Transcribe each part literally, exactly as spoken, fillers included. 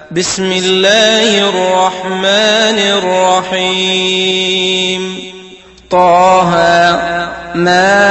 بسم الله الرحمن الرحيم طه ما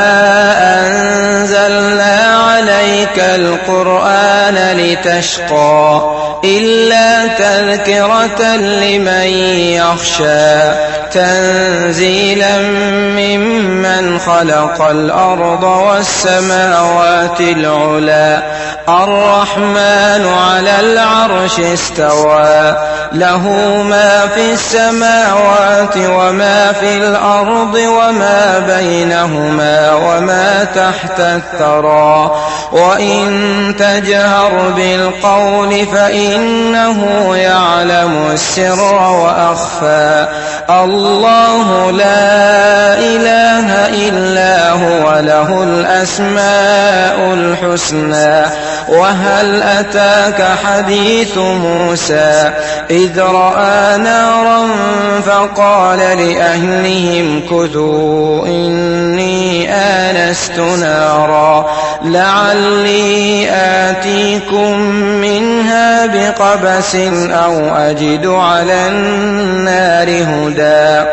أنزلنا عليك القرآن لتشقى إلا تذكرة لمن يخشى تنزيلا ممن خلق الأرض والسماوات العلى الرحمن على العرش استوى له ما في السماوات وما في الأرض وما بينهما وما تحت الثرى وإن تجهر بالقول فإنه يعلم السر وأخفى الله لا إله إلا هو له الأسماء الحسنى وهل أتاك حديث موسى إذ رأى نارا فقال لأهلهم كثوا إني آنست نارا لعلي آتيكم منها بقبس أو أجد على النار هدى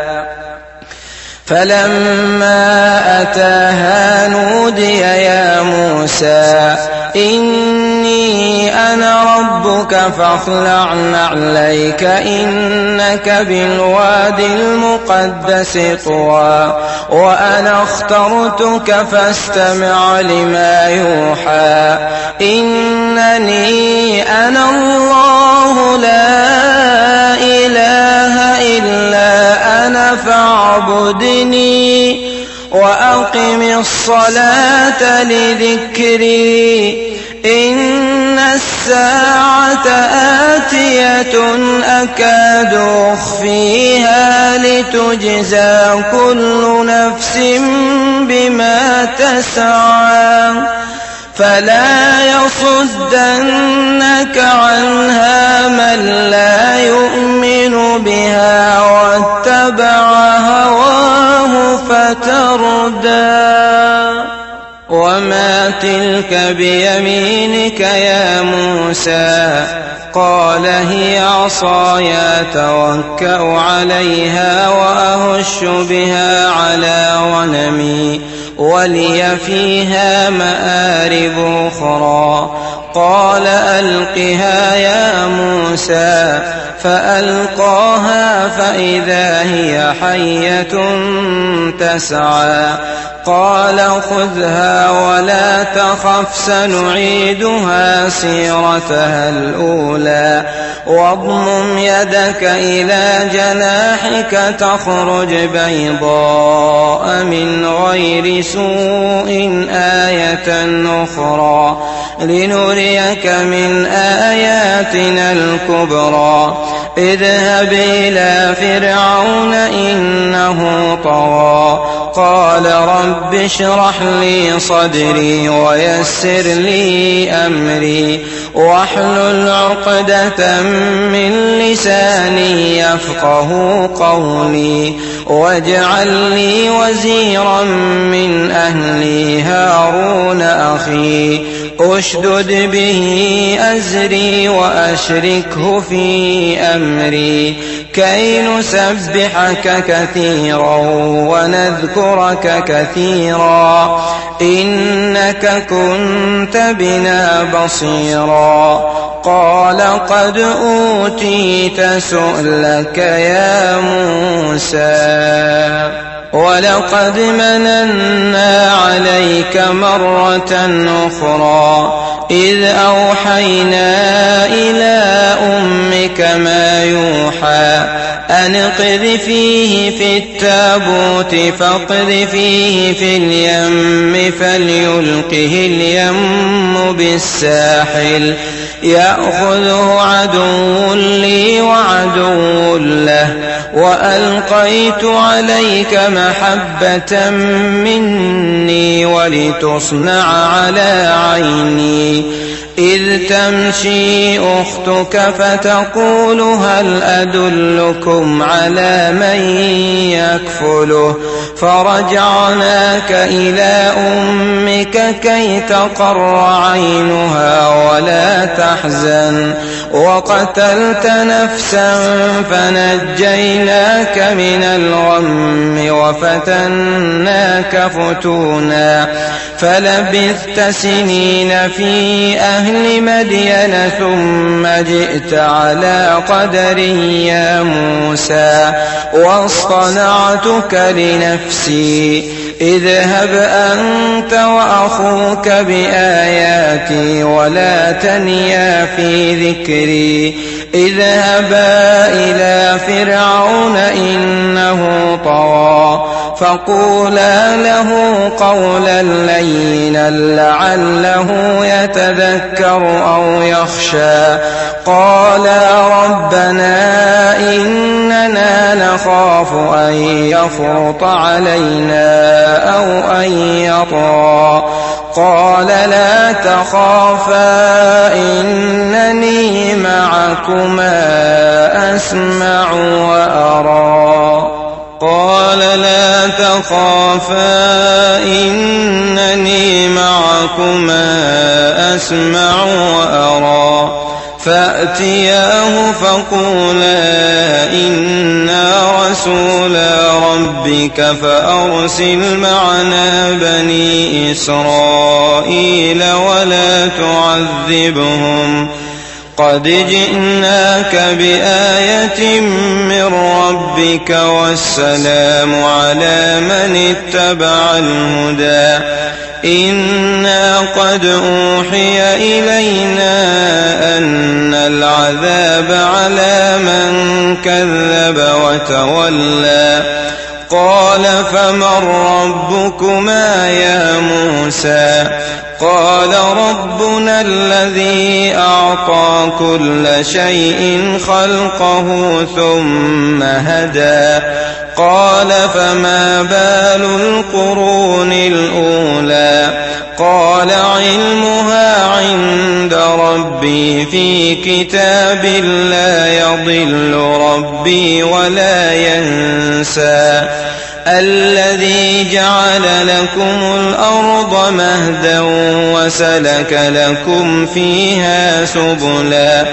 فلما أتاها نودي يا موسى إني أنا ربك فاخلع نعليك إنك بالواد المقدس طوى وأنا اخترتك فاستمع لما يوحى إنني أنا الله لا إله إلا أنا فاعبدني وأقم الصلاة لذكري إن الساعة آتية أكاد أخفيها لتجزى كل نفس بما تسعى فلا يصدنك عنها من لا يؤمن بها واتبع هواه فتردى وما تلك بيمينك يا موسى قال هي عصاي أتوكأ عليها وأهش بها على غنمي ولي فيها مآرب أخرى قال ألقها يا موسى فألقاها فإذا هي حية تسعى قال خذها ولا تخف سنعيدها سيرتها الأولى واضمم يدك إلى جناحك تخرج بيضاء من غير سوء آية أخرى لنريك من آياتنا الكبرى اذهب إلى فرعون إنه طغى قال رب اشرح لي صدري ويسر لي أمري واحلل عقدة من لساني يفقه قولي واجعل لي وزيرا من أهلي هارون أخي أشدد به أزري وأشركه في أمري كي نسبحك كثيرا ونذكرك كثيرا إنك كنت بنا بصيرا قال قد أوتيت سؤلك يا موسى ولقد مننا عليك مرة أخرى إذ أوحينا إلى أمك ما يوحى أن اقذفيه في التابوت فاقذفيه في اليم فليلقه اليم بالساحل يأخذه عدو لي وعدو له وألقيت عليك محبة مني ولتصنع على عيني إذ تمشي أختك فتقول هل أدلكم على من يكفله فرجعناك إلى أمك كي تقر عينها ولا تحزن وقتلت نفسا فنجيناك من الغم وفتناك فتونا فلبثت سنين في أهل مدين ثم جئت على قدري يا موسى واصطنعتك لنفسي اذهب أنت وأخوك بآياتي ولا تنيا في ذكري اذهبا إلى فرعون إنه طغى فقولا له قولا لينا لعله يتذكر أو يخشى قالا ربنا إننا نخاف أن يفرط علينا أو أن يطغى قال لا تخافا إنني معكما أسمع وأرى قال لا تخافا إنني معكما أسمع وأرى فأتياه فقولا إنا رسولا ربك فأرسل معنا بني إسرائيل ولا تعذبهم قد جئناك بآية من ربك والسلام على من اتبع الهدى إنا قد أوحي إلينا أن العذاب على من كذب وتولى قال فمن ربكما يا موسى قال ربنا الذي أعطى كل شيء خلقه ثم هدى قال فما بال القرون الأولى قال علمها عند ربي في كتاب لا يضل ربي ولا ينسى الذي جعل لكم الأرض مهدا وسلك لكم فيها سبلا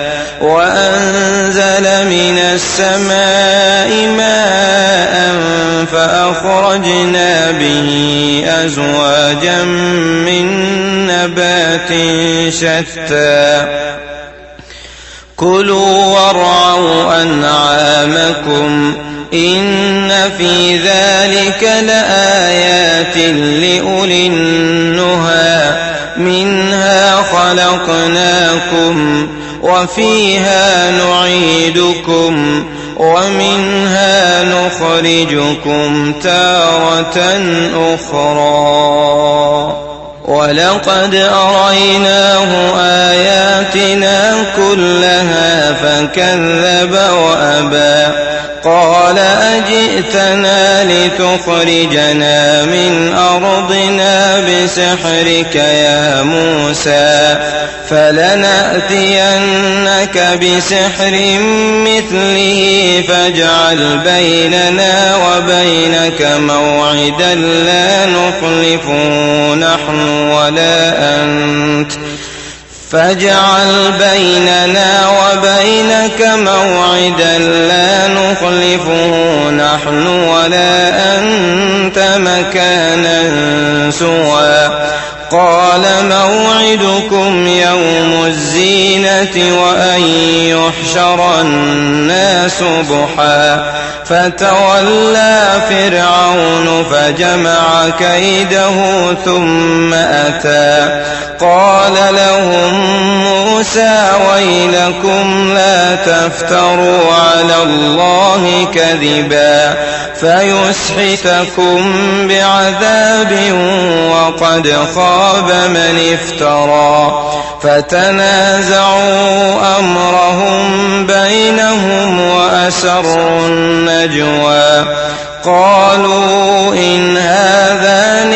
وأنزل من السماء ماء فأخرجنا به أزواجا من نبات شتى كلوا وارعوا أنعامكم إن في ذلك لآيات لأولي النهى منها خلقناكم وفيها نعيدكم ومنها نخرجكم تارة أخرى ولقد أريناه آياتنا كلها فكذب وأبى قال أجئتنا لتخرجنا من أرضنا بسحرك يا موسى فلنأتينك بسحر مثله فاجعل بيننا وبينك موعدا لا نخلفه نحن ولا أنت فاجعل بيننا وبينك موعدا لا نخلفه نحن ولا أنت مكانا سوى قال موعدكم يوم الزينة وأن يحشر الناس ضحى فتولى فرعون فجمع كيده ثم أتى قال لهم موسى ويلكم لا تفتروا على الله كذبا فيسحتكم بعذاب وقد خاب من افترى فتنازعوا أمرهم بينهم وأسروا النجوى قالوا إن هذان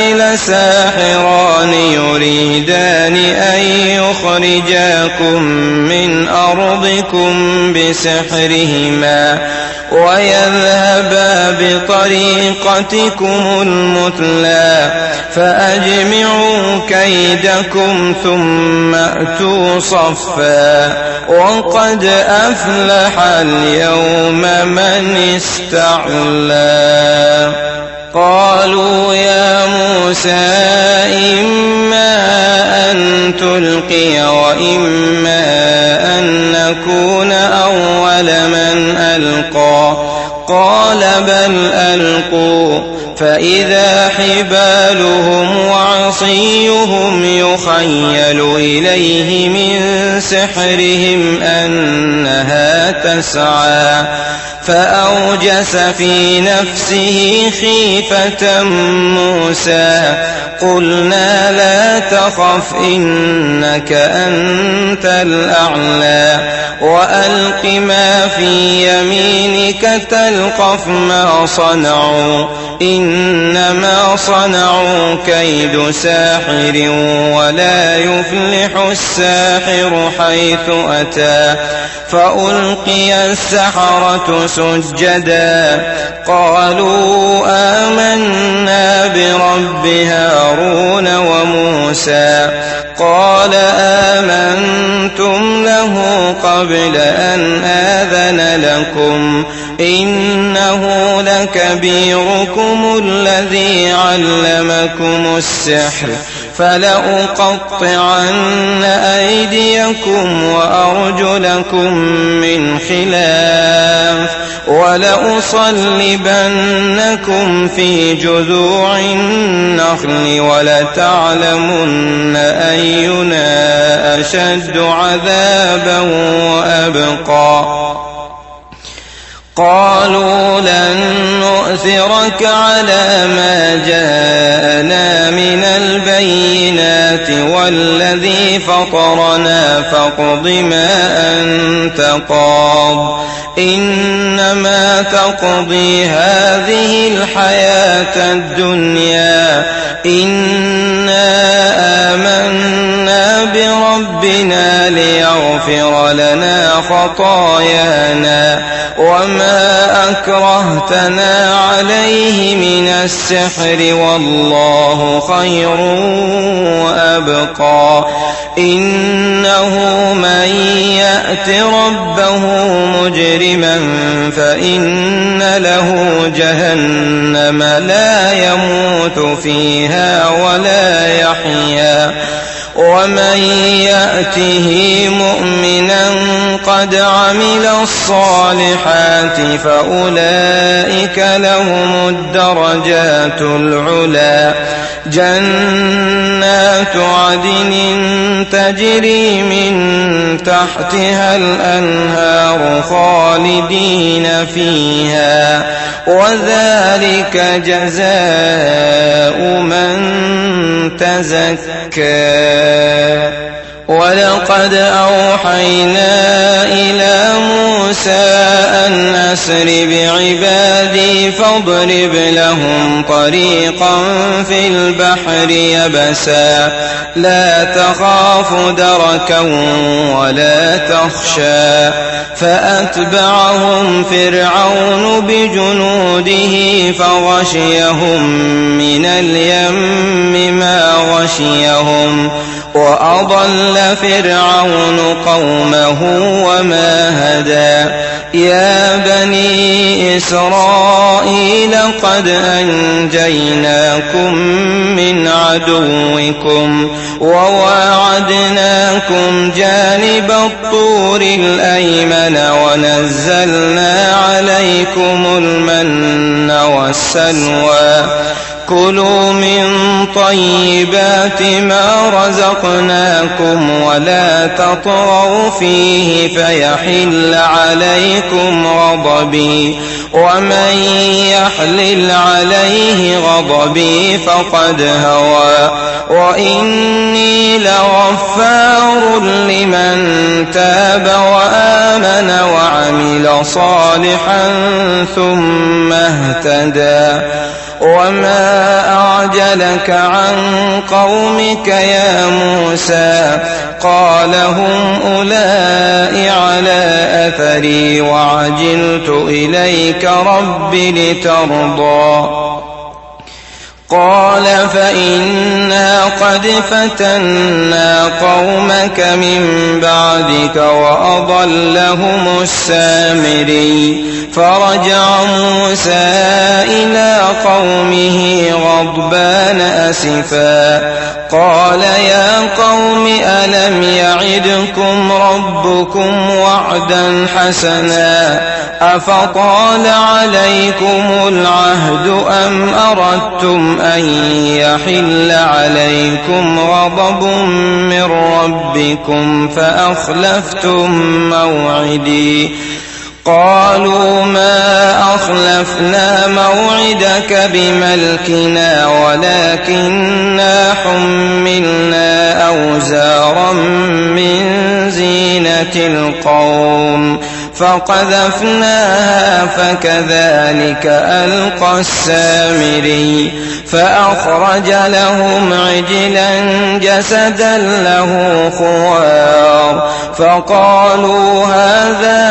لساحران يريدان أن يخرجاكم من أرضكم بسحرهما ويذهبا بطريقتكم المثلى فأجمعوا كيدكم ثم أتوا صفا وقد أفلح اليوم من استعلى. قالوا يا موسى إما أن تلقي وإما أن نكون أول من ألقى قال بل ألقوا فإذا حبالهم وعصيهم يخيل إليه من سحرهم أنها تسعى فأوجس في نفسه خيفة موسى قلنا لا تخف إنك أنت الأعلى وألق ما في يمينك تلقف ما صنعوا إنما صنعوا كيد ساحر ولا يفلح الساحر حيث أتى فألقي السحرة سجدا قالوا آمنا برب هارون وموسى قال آمنتم له قبل أن آذن لكم إنه لكبيركم الذي علمكم السحر فلأقطعن أيديكم وأرجلكم من خلاف ولأصلبنكم في جذوع النخل ولتعلمن أينا أشد عذابا وأبقى. قالوا لن نؤثرك على ما جاءنا من البينات والذي فطرنا فاقض ما أنت قاض إنما تقضي هذه الحياة الدنيا إنا آمنا بربنا ليغفر لنا خطايانا وما أكرهتنا عليه من السحر والله خير وأبقى. إنه من يأت ربه مجرما فإن له جهنم لا يموت فيها ولا يحيا ومن يأته مؤمنا قد عمل الصالحات فأولئك لهم الدرجات العلى جنات عدن تجري من تحتها الأنهار خالدين فيها وذلك جزاء من تزكى. ولقد أوحينا إلى موسى أن أسر بعبادي فاضرب لهم طريقا في البحر يبسا لا تخاف دركا ولا تخشى فأتبعهم فرعون بجنوده فغشيهم من اليم ما غشيهم وأضل فرعون قومه وما هدى. يا بني إسرائيل قد أنجيناكم من عدوكم وواعدناكم جانب الطور الأيمن ونزلنا عليكم المن والسلوى كلوا من طيبات ما رزقناكم ولا تطغوا فيه فيحل عليكم غضبي ومن يحلل عليه غضبي فقد هوى وإني لغفار لمن تاب وآمن وعمل صالحا ثم اهتدى. وما أعجلك عن قومك يا موسى قال هم أولئك على أثري وعجلت إليك رب لترضى قال فإنا قد فتنا قومك من بعدك وأضلهم السامري فرجع موسى إلى قومه غضبان أسفا قال يا قوم ألم يعدكم ربكم وعدا حسنا أفطال عليكم العهد أم أردتم أن يحل عليكم غضب من ربكم فأخلفتم موعدي قالوا ما أخلفنا موعدك بملكنا ولكننا حملنا أوزارا من زينة القوم فقذفناها فكذلك ألقى السامري فأخرج لهم عجلا جسدا له خوار فقالوا هذا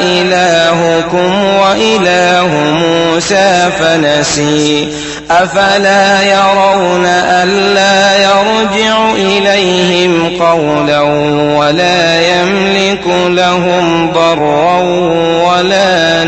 إلهكم وإله موسى فنسي أفلا يرون ألا يرجع إليهم قولا ولا يملك لهم ضرا ولا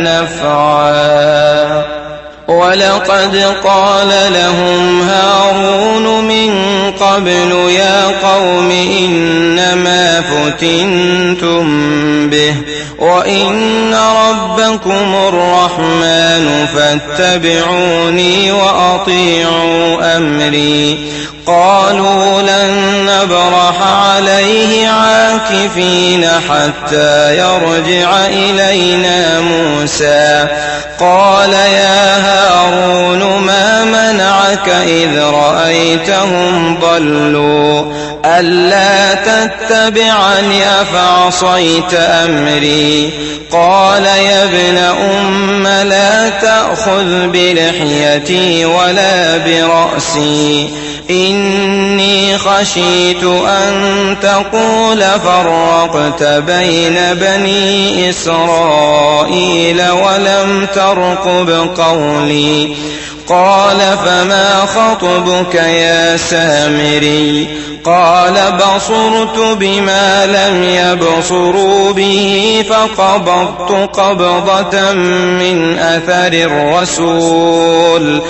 نفعا ولقد قال لهم هارون من قبل يا قوم إنما فتنتم به وإن ربكم الرحمن فاتبعوني وأطيعوا أمري قالوا لن نبرح عليه عاكفين حتى يرجع إلينا موسى قال يا هارون ما منعك إذ رأيتهم ضلوا ألا تتبعني أفعصيت أمري قال يا ابن أم لا تأخذ بلحيتي ولا برأسي إني خشيت أن تقول فرقت بين بني إسرائيل ولم ترقب قولي قال فما خطبك يا سامري قال بصرت بما لم يبصروا به فقبضت قبضة من أثر الرسول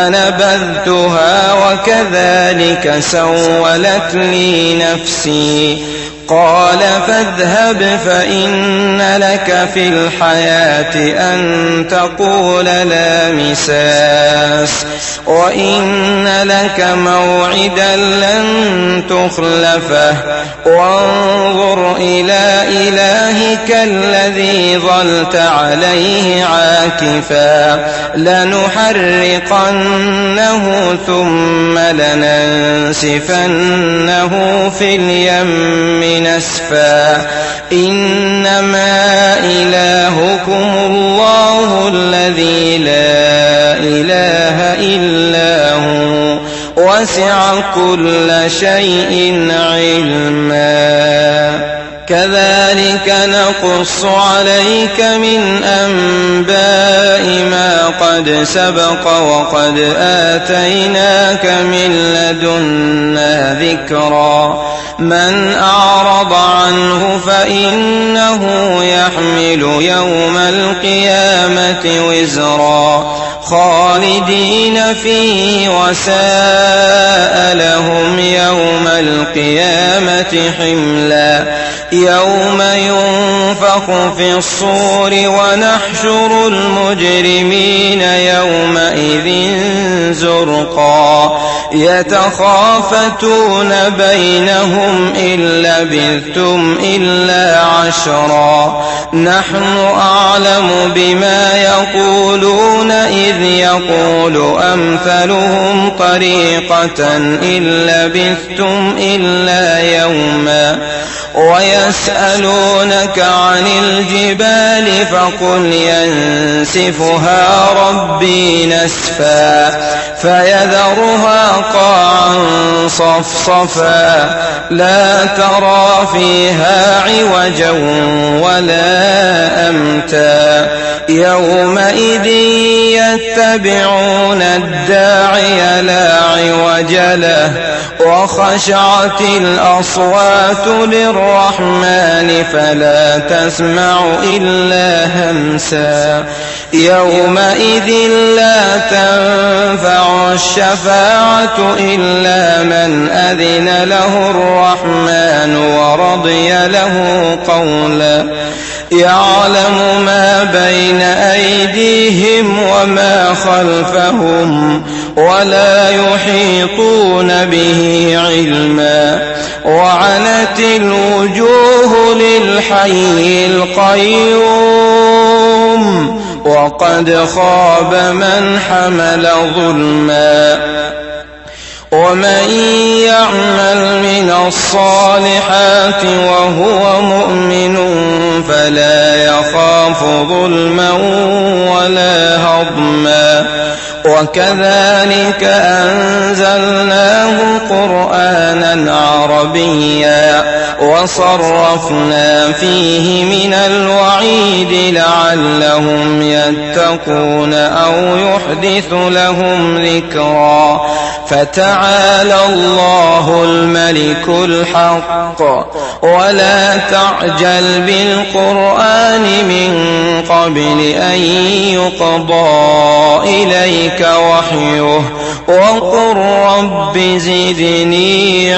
فنبذتها وكذلك سولت لي نفسي قال فاذهب فإن لك في الحياة أن تقول لا مساس وإن لك موعدا لن تخلفه وانظر إلى إلهك الذي ظلت عليه عاكفا لنحرقنه ثم لننسفنه في اليم نسفا إنما إلهكم الله الذي لا إله إلا هو وسع كل شيء علما كذلك نقص عليك من أنباء ما قد سبق وقد آتيناك من لدنا ذكرا من أعرض عنه فإنه يحمل يوم القيامة وزرا خالدين فيه وساء لهم يوم القيامة حملا يوم ينفخ في الصور ونحشر المجرمين يومئذ زرقا يتخافتون بينهم إن لبثتم إلا عشرا نحن أعلم بما يقولون إذ يقول أمثلهم طريقة إن لبثتم إلا يوما ويوم ويسألونك عن الجبال فقل ينسفها ربي نسفا فيذرها قاعا صفصفا لا ترى فيها عوجا ولا أمتا يومئذ يتبعون الداعي لا عوج له وخشعت الأصوات للرحمن فلا تسمع إلا همسا يومئذ لا تنفع الشفاعة إلا من أذن له الرحمن ورضي له قولا يعلم ما بين أيديهم وما خلفهم ولا يحيطون به علما وعنت الوجوه للحي القيوم وقد خاب من حمل ظلما ومن يعمل من الصالحات وهو مؤمن فلا يخاف ظلما ولا هضما وكذلك أنزلناه قرآنا عربيا وصرفنا فيه من الوعيد لعلهم يتقون أو يحدث لهم ذكرا فتعالى الله الملك الحق ولا تعجل بالقرآن من قبل أن يقضى إليك وحيه وقل رب زدني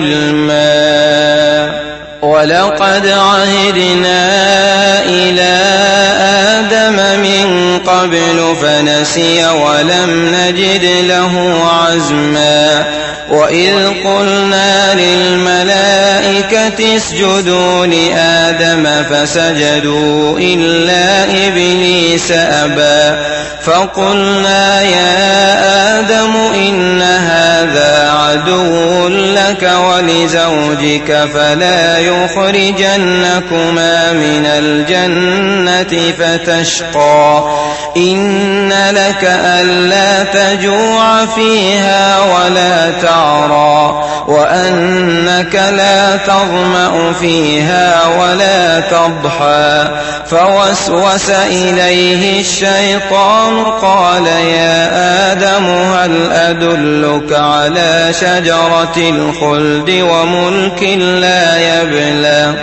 علما ولقد عهدنا إلى آدم من قبل فنسي ولم نجد له عزما وإذ قلنا للملائكة اسجدوا لآدم فسجدوا إلا إبليس أبى فقلنا يا آدم إن هذا عدو لك ولزوجك فلا يخرجنكما من الجنة فتشقى إن لك ألا تجوع فيها ولا تعرى وأنك لا تظمأ فيها ولا تضحى فوسوس إليه الشيطان قال يا آدم هل أدلك على شجرة الخلد وملك لا يبلى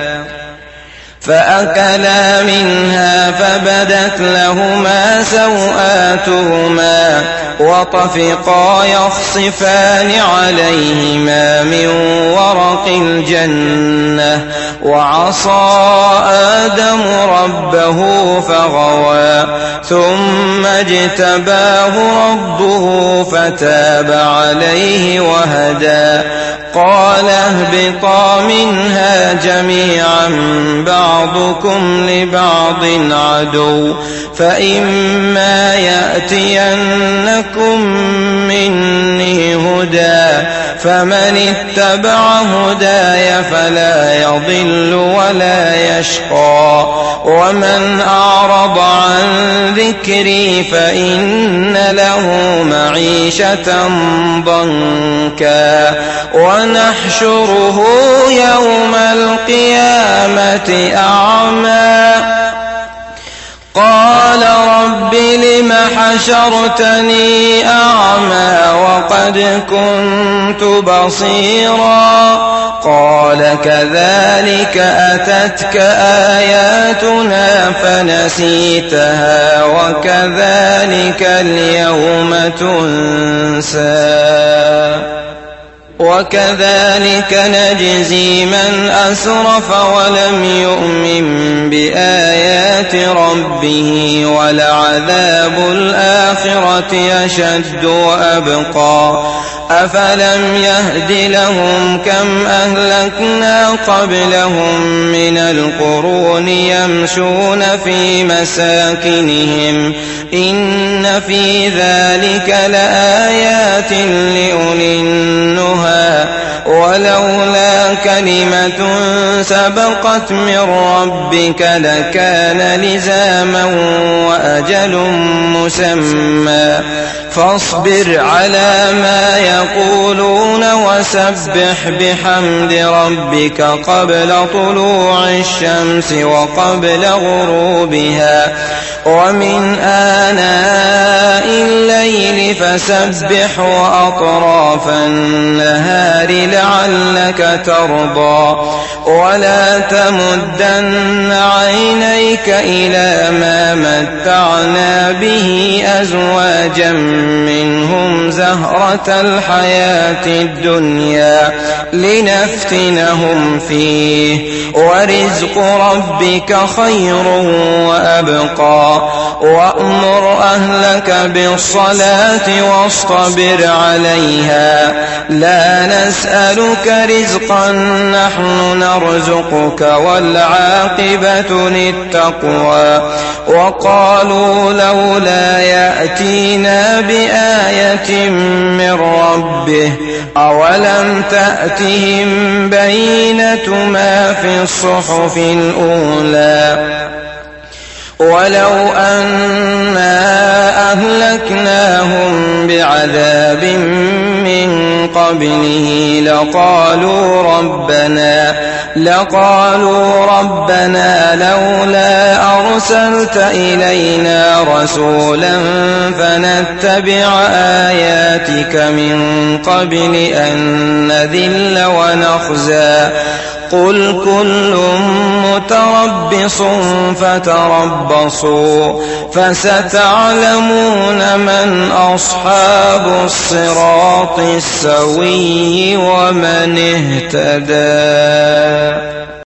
فأكلا منها فبدت لهما سوآتهما وطفقا يخصفان عليهما من ورق الجنة وعصى آدم ربه فغوى ثم اجتباه ربه فتاب عليه وهدى قال اهبطا منها جميعا بعضكم لبعض عدو فإما يأتينكم مني هدى فمن اتبع هداي فلا يضل ولا يشقى ومن أعرض عن ذكري فإن له معيشة ضنكا ونحشره يوم القيامة أعمى قال رب لم حشرتني أعمى وقد كنت بصيرا قال كذلك أتتك آياتنا فنسيتها وكذلك اليوم تنسى وكذلك نجزي من أسرف ولم يؤمن بآيات ربه ولعذاب الآخرة أشد وأبقى أفلم يهد لهم كم أهلكنا قبلهم من القرون يمشون في مساكنهم إن في ذلك لآيات لأولي النهى ولولا كلمة سبقت من ربك لكان لزاما وأجل مسمى فاصبر على ما يقولون وسبح بحمد ربك قبل طلوع الشمس وقبل غروبها ومن آناء الليل فسبح وأطراف النهار لعلك ترضى ولا تمدن عينيك إلى ما متعنا به أزواجا منهم زهرة الحياة الدنيا لنفتنهم فيه ورزق ربك خير وأبقى وأمر أهلك بالصلاة واصطبر عليها لا نسألك رزقا نحن نرزقك والعاقبة للتقوى وقالوا لولا يأتينا بآية من ربه أولم تأتهم بينة ما في الصحف الأولى ولو أنا أهلكناهم بعذاب من قبله لقالوا ربنا لقالوا ربنا لولا أرسلت إلينا رسولا فنتبع آياتك من قبل أن نذل ونخزى قل كل متربص فتربصوا فستعلمون من أصحاب الصراط السوي ومن اهتدى.